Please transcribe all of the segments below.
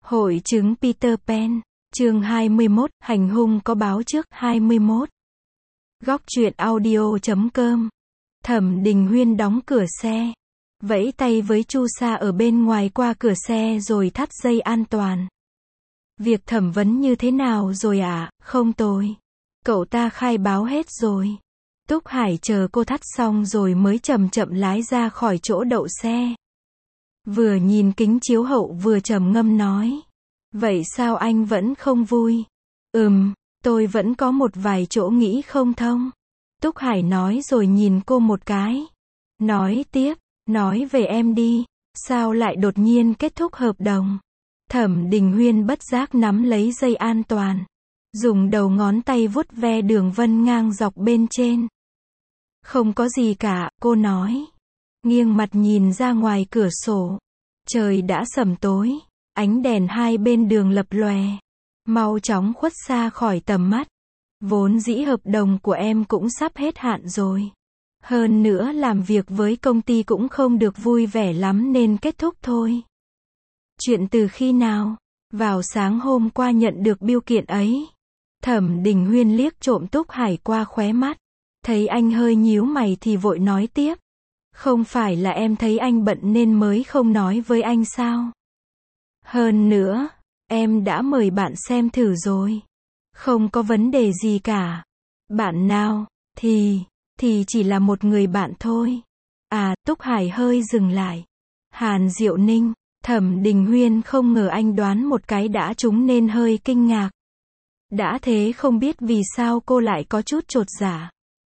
Hội chứng Peter Pan, chương 21, hành hung có báo trước, 21. Góc truyện audio.com. Thẩm Đình Huyên đóng cửa xe, vẫy tay với Chu Sa ở bên ngoài qua cửa xe rồi thắt dây an toàn. Việc thẩm vấn như thế nào rồi ạ? Không tồi. Cậu ta khai báo hết rồi. Túc Hải chờ cô thắt xong rồi mới chậm chậm lái ra khỏi chỗ đậu xe. Vừa nhìn kính chiếu hậu vừa trầm ngâm nói. Vậy sao anh vẫn không vui? Tôi vẫn có một vài chỗ nghĩ không thông. Túc Hải nói rồi nhìn cô một cái. Nói tiếp, nói về em đi. Sao lại đột nhiên kết thúc hợp đồng? Thẩm Đình Huyên bất giác nắm lấy dây an toàn. Dùng đầu ngón tay vuốt ve đường vân ngang dọc bên trên. Không có gì cả, cô nói. Nghiêng mặt nhìn ra ngoài cửa sổ. Trời đã sẩm tối. Ánh đèn hai bên đường lập lòe. Mau chóng khuất xa khỏi tầm mắt. Vốn dĩ hợp đồng của em cũng sắp hết hạn rồi. Hơn nữa làm việc với công ty cũng không được vui vẻ lắm nên kết thúc thôi. Chuyện từ khi nào? Vào sáng hôm qua nhận được bưu kiện ấy. Thẩm Đình Huyên liếc trộm Túc Hải qua khóe mắt. Thấy anh hơi nhíu mày thì vội nói tiếp. Không phải là em thấy anh bận nên mới không nói với anh sao? Hơn nữa, em đã mời bạn xem thử rồi. Không có vấn đề gì cả. Bạn nào? Thì chỉ là một người bạn thôi. À, Túc Hải hơi dừng lại. Hàn Diệu Ninh. Thẩm Đình Huyên không ngờ anh đoán một cái đã trúng nên hơi kinh ngạc. Đã thế không biết vì sao cô lại có chút chột dạ.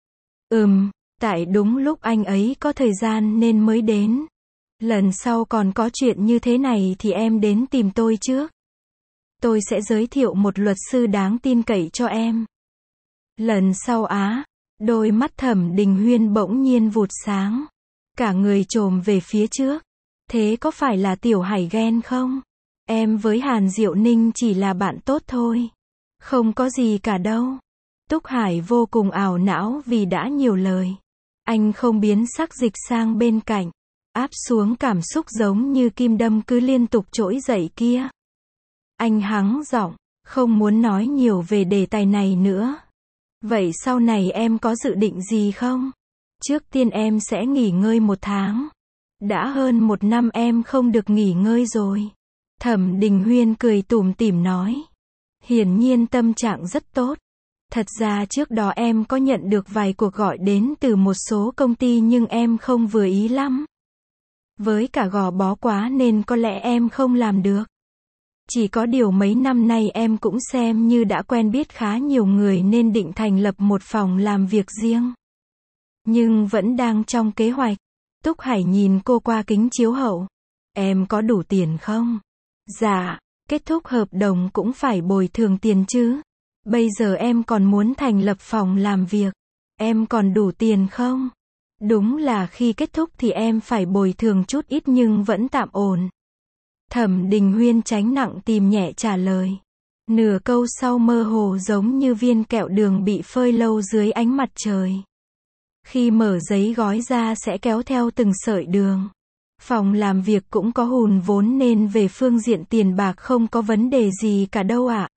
Tại đúng lúc anh ấy có thời gian nên mới đến. Lần sau còn có chuyện như thế này thì em đến tìm tôi trước. Tôi sẽ giới thiệu một luật sư đáng tin cậy cho em. Lần sau á, đôi mắt Thẩm Đình Huyên bỗng nhiên vụt sáng. Cả người chồm về phía trước. Thế có phải là Tiểu Hải ghen không? Em với Hàn Diệu Ninh chỉ là bạn tốt thôi. Không có gì cả đâu. Túc Hải vô cùng ảo não vì đã nhiều lời. Anh không biến sắc dịch sang bên cạnh. Áp xuống cảm xúc giống như kim đâm cứ liên tục trỗi dậy kia. Anh hắng giọng, không muốn nói nhiều về đề tài này nữa. Vậy sau này em có dự định gì không? Trước tiên em sẽ nghỉ ngơi 1 tháng. Đã hơn 1 năm em không được nghỉ ngơi rồi. Thẩm Đình Huyên cười tủm tỉm nói. Hiển nhiên tâm trạng rất tốt. Thật ra trước đó em có nhận được vài cuộc gọi đến từ một số công ty nhưng em không vừa ý lắm. Với cả gò bó quá nên có lẽ em không làm được. Chỉ có điều mấy năm nay em cũng xem như đã quen biết khá nhiều người nên định thành lập một phòng làm việc riêng. Nhưng vẫn đang trong kế hoạch. Túc Hải nhìn cô qua kính chiếu hậu. Em có đủ tiền không? Dạ, kết thúc hợp đồng cũng phải bồi thường tiền chứ. Bây giờ em còn muốn thành lập phòng làm việc. Em còn đủ tiền không? Đúng là khi kết thúc thì em phải bồi thường chút ít nhưng vẫn tạm ổn. Thẩm Đình Huyên tránh nặng tìm nhẹ trả lời. Nửa câu sau mơ hồ giống như viên kẹo đường bị phơi lâu dưới ánh mặt trời. Khi mở giấy gói ra sẽ kéo theo từng sợi đường. Phòng làm việc cũng có hùn vốn nên về phương diện tiền bạc không có vấn đề gì cả đâu ạ.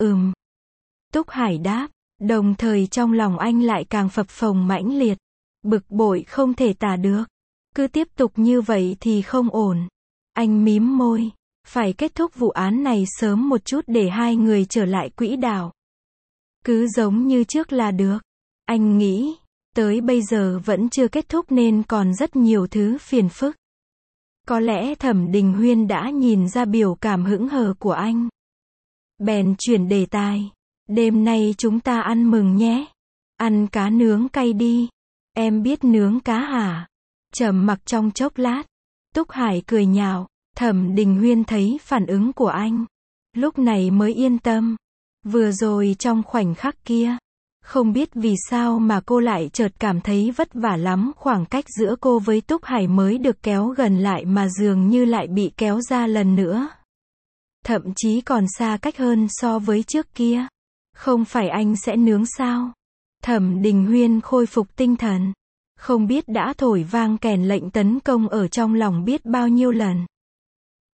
Túc Hải đáp, đồng thời trong lòng anh lại càng phập phồng mãnh liệt. Bực bội không thể tả được. Cứ tiếp tục như vậy thì không ổn. Anh mím môi. Phải kết thúc vụ án này sớm một chút để hai người trở lại quỹ đạo. Cứ giống như trước là được. Anh nghĩ, tới bây giờ vẫn chưa kết thúc nên còn rất nhiều thứ phiền phức. Có lẽ Thẩm Đình Huyên đã nhìn ra biểu cảm hững hờ của anh. Bèn chuyển đề tài. Đêm nay chúng ta ăn mừng nhé. Ăn cá nướng cay đi. Em biết nướng cá hả? Trầm mặc trong chốc lát. Túc Hải cười nhạo. Thẩm Đình Huyên thấy phản ứng của anh. Lúc này mới yên tâm. Vừa rồi trong khoảnh khắc kia. Không biết vì sao mà cô lại chợt cảm thấy vất vả lắm. Khoảng cách giữa cô với Túc Hải mới được kéo gần lại mà dường như lại bị kéo ra lần nữa. Thậm chí còn xa cách hơn so với trước kia. Không phải anh sẽ nướng sao? Thẩm Đình Huyên khôi phục tinh thần. Không biết đã thổi vang kèn lệnh tấn công ở trong lòng biết bao nhiêu lần.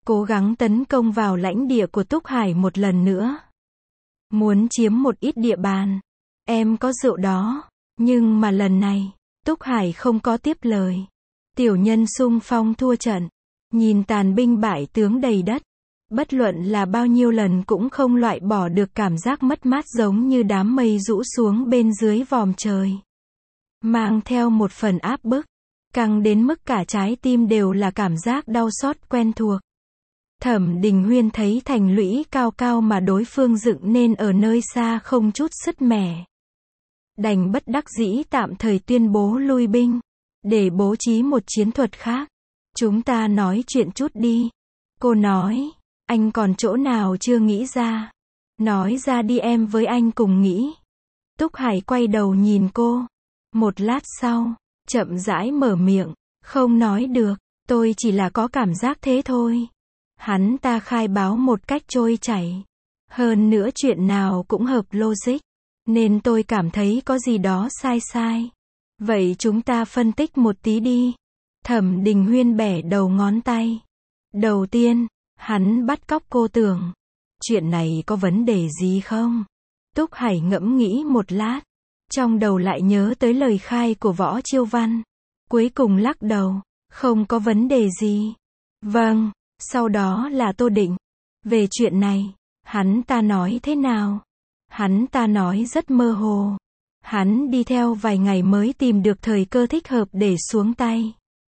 cố gắng tấn công vào lãnh địa của Túc Hải một lần nữa. Muốn chiếm một ít địa bàn. Em có rượu đó. Nhưng mà lần này, Túc Hải không có tiếp lời. Tiểu nhân xung phong thua trận. Nhìn tàn binh bại tướng đầy đất. Bất luận là bao nhiêu lần cũng không loại bỏ được cảm giác mất mát giống như đám mây rũ xuống bên dưới vòm trời. Mang theo một phần áp bức. Căng đến mức cả trái tim đều là cảm giác đau xót quen thuộc. Thẩm Đình Huyên thấy thành lũy cao cao mà đối phương dựng nên ở nơi xa không chút sứt mẻ. Đành bất đắc dĩ tạm thời tuyên bố lui binh. Để bố trí một chiến thuật khác. Chúng ta nói chuyện chút đi. Cô nói. Anh còn chỗ nào chưa nghĩ ra? Nói ra đi em với anh cùng nghĩ. Túc Hải quay đầu nhìn cô. Một lát sau, chậm rãi mở miệng. Không nói được, tôi chỉ là có cảm giác thế thôi. Hắn ta khai báo một cách trôi chảy. Hơn nữa chuyện nào cũng hợp logic. Nên tôi cảm thấy có gì đó sai sai. Vậy chúng ta phân tích một tí đi. Thẩm Đình Huyên bẻ đầu ngón tay. Đầu tiên, hắn bắt cóc cô Tưởng. Chuyện này có vấn đề gì không? Túc Hải ngẫm nghĩ một lát. Trong đầu lại nhớ tới lời khai của Võ Chiêu Văn. Cuối cùng lắc đầu. Không có vấn đề gì. Vâng, sau đó là Tô Định. Về chuyện này, hắn ta nói thế nào? Hắn ta nói rất mơ hồ. Hắn đi theo vài ngày mới tìm được thời cơ thích hợp để xuống tay.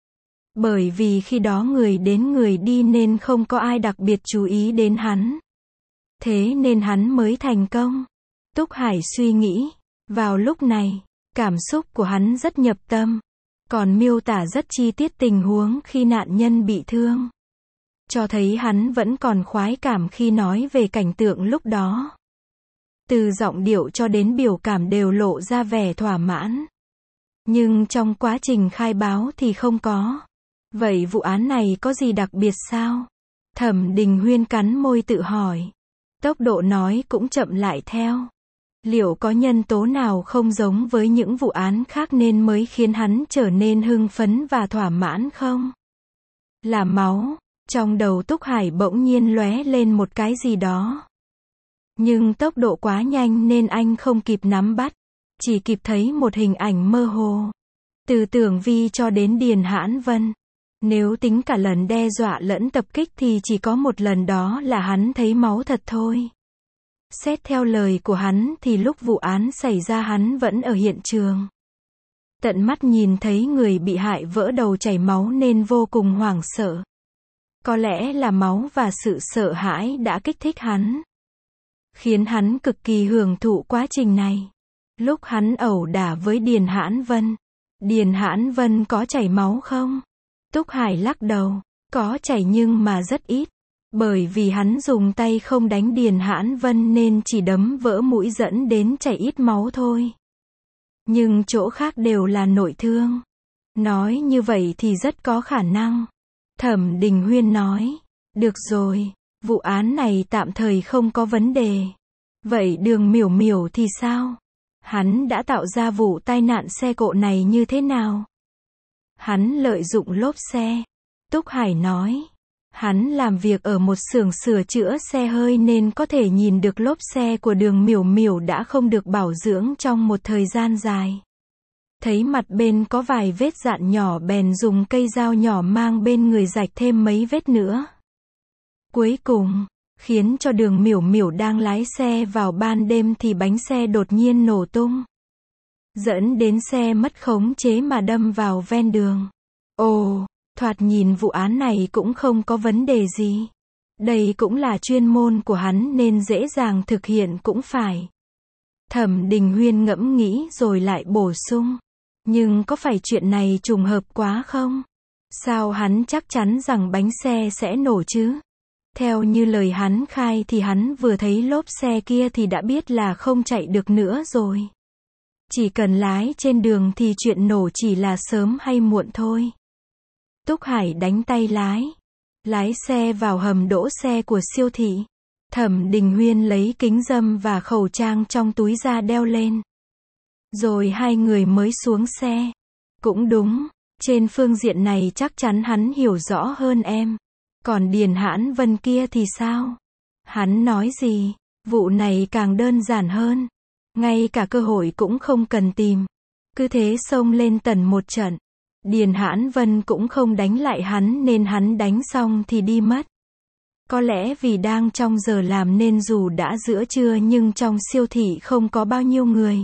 Bởi vì khi đó người đến người đi nên không có ai đặc biệt chú ý đến hắn. Thế nên hắn mới thành công. Túc Hải suy nghĩ. Vào lúc này, cảm xúc của hắn rất nhập tâm. Còn miêu tả rất chi tiết tình huống khi nạn nhân bị thương. Cho thấy hắn vẫn còn khoái cảm khi nói về cảnh tượng lúc đó. Từ giọng điệu cho đến biểu cảm đều lộ ra vẻ thỏa mãn. Nhưng trong quá trình khai báo thì không có. Vậy vụ án này có gì đặc biệt sao? Thẩm Đình Huyên cắn môi tự hỏi. Tốc độ nói cũng chậm lại theo. Liệu có nhân tố nào không giống với những vụ án khác nên mới khiến hắn trở nên hưng phấn và thỏa mãn không? Là máu. Trong đầu Túc Hải bỗng nhiên lóe lên một cái gì đó. Nhưng tốc độ quá nhanh nên anh không kịp nắm bắt. Chỉ kịp thấy một hình ảnh mơ hồ. Từ Tưởng Vi cho đến Điền Hãn Vân. Nếu tính cả lần đe dọa lẫn tập kích thì chỉ có một lần đó là hắn thấy máu thật thôi. Xét theo lời của hắn thì lúc vụ án xảy ra hắn vẫn ở hiện trường. Tận mắt nhìn thấy người bị hại vỡ đầu chảy máu nên vô cùng hoảng sợ. Có lẽ là máu và sự sợ hãi đã kích thích hắn. Khiến hắn cực kỳ hưởng thụ quá trình này. Lúc hắn ẩu đả với Điền Hãn Vân. Điền Hãn Vân có chảy máu không? Túc Hải lắc đầu. Có chảy nhưng mà rất ít. Bởi vì hắn dùng tay không đánh Điền Hãn Vân nên chỉ đấm vỡ mũi dẫn đến chảy ít máu thôi. Nhưng chỗ khác đều là nội thương. Nói như vậy thì rất có khả năng. Thẩm Đình Huyên nói. Được rồi, vụ án này tạm thời không có vấn đề. Vậy Đường Miểu Miểu thì sao? Hắn đã tạo ra vụ tai nạn xe cộ này như thế nào? Hắn lợi dụng lốp xe. Túc Hải nói. Hắn làm việc ở một xưởng sửa chữa xe hơi nên có thể nhìn được lốp xe của Đường Miểu Miểu đã không được bảo dưỡng trong một thời gian dài. Thấy mặt bên có vài vết dạn nhỏ bèn dùng cây dao nhỏ mang bên người rạch thêm mấy vết nữa. Cuối cùng, khiến cho Đường Miểu Miểu đang lái xe vào ban đêm thì bánh xe đột nhiên nổ tung. Dẫn đến xe mất khống chế mà đâm vào ven đường. Ồ, thoạt nhìn vụ án này cũng không có vấn đề gì. Đây cũng là chuyên môn của hắn nên dễ dàng thực hiện cũng phải. Thẩm Đình Huyên ngẫm nghĩ rồi lại bổ sung. Nhưng có phải chuyện này trùng hợp quá không? Sao hắn chắc chắn rằng bánh xe sẽ nổ chứ? Theo như lời hắn khai thì hắn vừa thấy lốp xe kia thì đã biết là không chạy được nữa rồi. Chỉ cần lái trên đường thì chuyện nổ chỉ là sớm hay muộn thôi. Túc Hải đánh tay lái. Lái xe vào hầm đỗ xe của siêu thị. Thẩm Đình Huyên lấy kính râm và khẩu trang trong túi ra đeo lên. Rồi hai người mới xuống xe. Cũng đúng, trên phương diện này chắc chắn hắn hiểu rõ hơn em. Còn Điền Hãn Vân kia thì sao? Hắn nói gì? Vụ này càng đơn giản hơn. Ngay cả cơ hội cũng không cần tìm. Cứ thế xông lên tần một trận. Điền Hãn Vân cũng không đánh lại hắn nên hắn đánh xong thì đi mất. Có lẽ vì đang trong giờ làm nên dù đã giữa trưa nhưng trong siêu thị không có bao nhiêu người.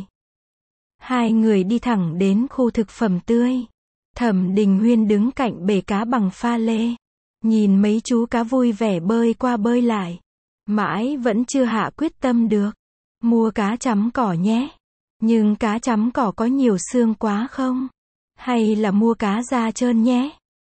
Hai người đi thẳng đến khu thực phẩm tươi. Thẩm Đình Huyên đứng cạnh bể cá bằng pha lê. Nhìn mấy chú cá vui vẻ bơi qua bơi lại. Mãi vẫn chưa hạ quyết tâm được. Mua cá chấm cỏ nhé. Nhưng cá chấm cỏ có nhiều xương quá không? Hay là mua cá da trơn nhé?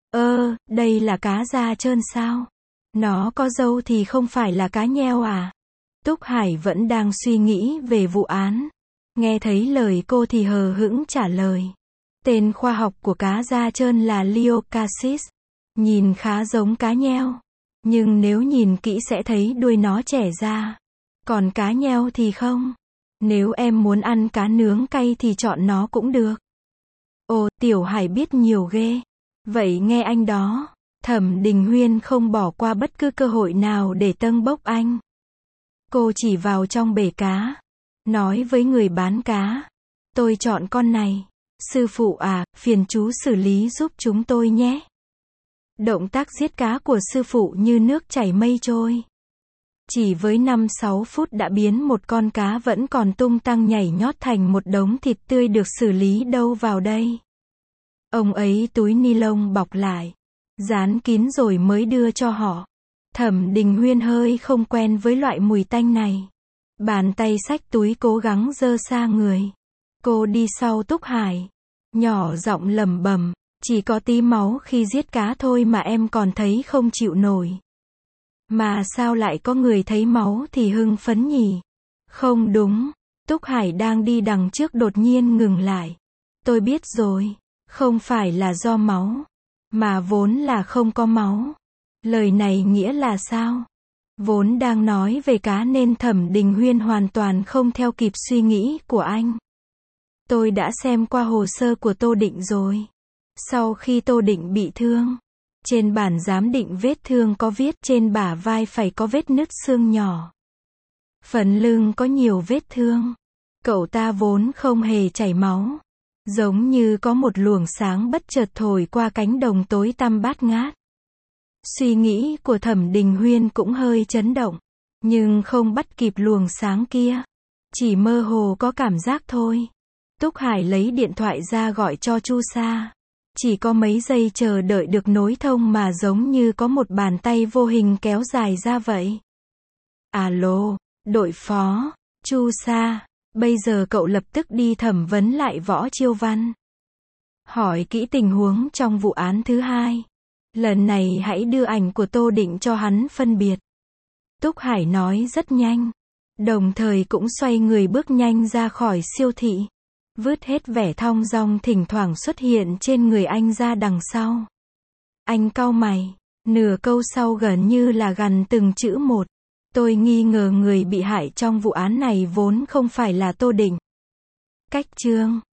Đây là cá da trơn sao? Nó có râu thì không phải là cá nheo à? Túc Hải vẫn đang suy nghĩ về vụ án. Nghe thấy lời cô thì hờ hững trả lời. Tên khoa học của cá da trơn là Liocasis. Nhìn khá giống cá nheo. Nhưng nếu nhìn kỹ sẽ thấy đuôi nó trẻ ra. Còn cá nheo thì không. Nếu em muốn ăn cá nướng cay thì chọn nó cũng được. Ồ, Tiểu Hải biết nhiều ghê. Vậy nghe anh đó. Thẩm Đình Huyên không bỏ qua bất cứ cơ hội nào để tâng bốc anh. Cô chỉ vào trong bể cá. Nói với người bán cá. Tôi chọn con này. Sư phụ à, phiền chú xử lý giúp chúng tôi nhé. Động tác giết cá của sư phụ như nước chảy mây trôi. Chỉ với 5-6 phút đã biến một con cá vẫn còn tung tăng nhảy nhót thành một đống thịt tươi được xử lý đâu vào đây. Ông ấy túi ni lông bọc lại, dán kín rồi mới đưa cho họ. Thẩm Đình Huyên hơi không quen với loại mùi tanh này. Bàn tay xách túi cố gắng giơ xa người. Cô đi sau Túc Hải. Nhỏ giọng lẩm bẩm, chỉ có tí máu khi giết cá thôi mà em còn thấy không chịu nổi. Mà sao lại có người thấy máu thì hưng phấn nhỉ? Không đúng. Túc Hải đang đi đằng trước đột nhiên ngừng lại. Tôi biết rồi. Không phải là do máu. Mà vốn là không có máu. Lời này nghĩa là sao? Vốn đang nói về cá nên Thẩm Đình Huyên hoàn toàn không theo kịp suy nghĩ của anh. Tôi đã xem qua hồ sơ của Tô Định rồi. Sau khi Tô Định bị thương, trên bản giám định vết thương có viết trên bả vai phải có vết nứt xương nhỏ. Phần lưng có nhiều vết thương. Cậu ta vốn không hề chảy máu. Giống như có một luồng sáng bất chợt thổi qua cánh đồng tối tăm bát ngát. Suy nghĩ của Thẩm Đình Huyên cũng hơi chấn động. Nhưng không bắt kịp luồng sáng kia. Chỉ mơ hồ có cảm giác thôi. Túc Hải lấy điện thoại ra gọi cho Chu Sa. Chỉ có mấy giây chờ đợi được nối thông mà giống như có một bàn tay vô hình kéo dài ra vậy. Alo, đội phó, Chu Sa, bây giờ cậu lập tức đi thẩm vấn lại Võ Chiêu Văn. Hỏi kỹ tình huống trong vụ án thứ hai. Lần này hãy đưa ảnh của Tô Định cho hắn phân biệt. Túc Hải nói rất nhanh. Đồng thời cũng xoay người bước nhanh ra khỏi siêu thị. Vứt hết vẻ thong dong thỉnh thoảng xuất hiện trên người anh ra đằng sau. Anh cau mày. Nửa câu sau gần như là gằn từng chữ một. Tôi nghi ngờ người bị hại trong vụ án này vốn không phải là Tô Định. Cách chương